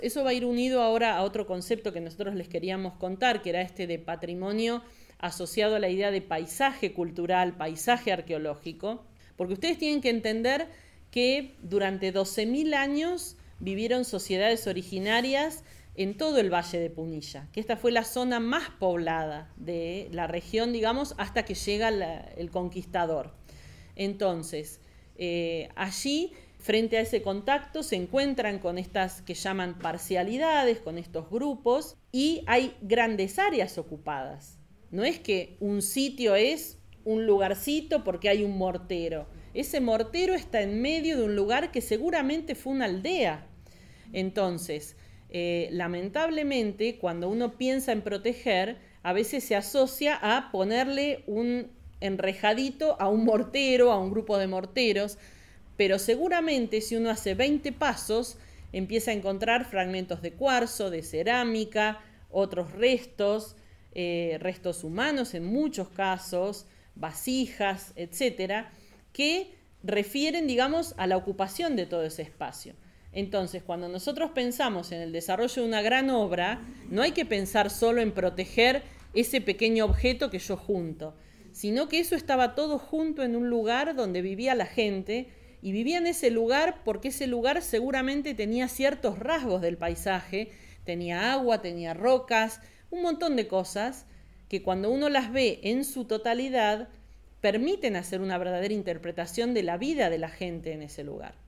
Eso va a ir unido ahora a otro concepto que nosotros les queríamos contar, que era este de patrimonio asociado a la idea de paisaje cultural, paisaje arqueológico, porque ustedes tienen que entender que durante 12.000 años vivieron sociedades originarias en todo el Valle de Punilla, que esta fue la zona más poblada de la región, digamos, hasta que llega el conquistador. Entonces, allí, frente a ese contacto, se encuentran con estas que llaman parcialidades, con estos grupos, y hay grandes áreas ocupadas. No es que un sitio es un lugarcito porque hay un mortero. Ese mortero está en medio de un lugar que seguramente fue una aldea. Entonces, lamentablemente, cuando uno piensa en proteger, a veces se asocia a ponerle un enrejadito a un mortero, a un grupo de morteros, pero seguramente si uno hace 20 pasos, empieza a encontrar fragmentos de cuarzo, de cerámica, otros restos, restos humanos en muchos casos, vasijas, etcétera, que refieren, digamos, a la ocupación de todo ese espacio. Entonces, cuando nosotros pensamos en el desarrollo de una gran obra, no hay que pensar solo en proteger ese pequeño objeto que yo junto, sino que eso estaba todo junto en un lugar donde vivía la gente, y vivía en ese lugar porque ese lugar seguramente tenía ciertos rasgos del paisaje, tenía agua, tenía rocas, un montón de cosas que cuando uno las ve en su totalidad permiten hacer una verdadera interpretación de la vida de la gente en ese lugar.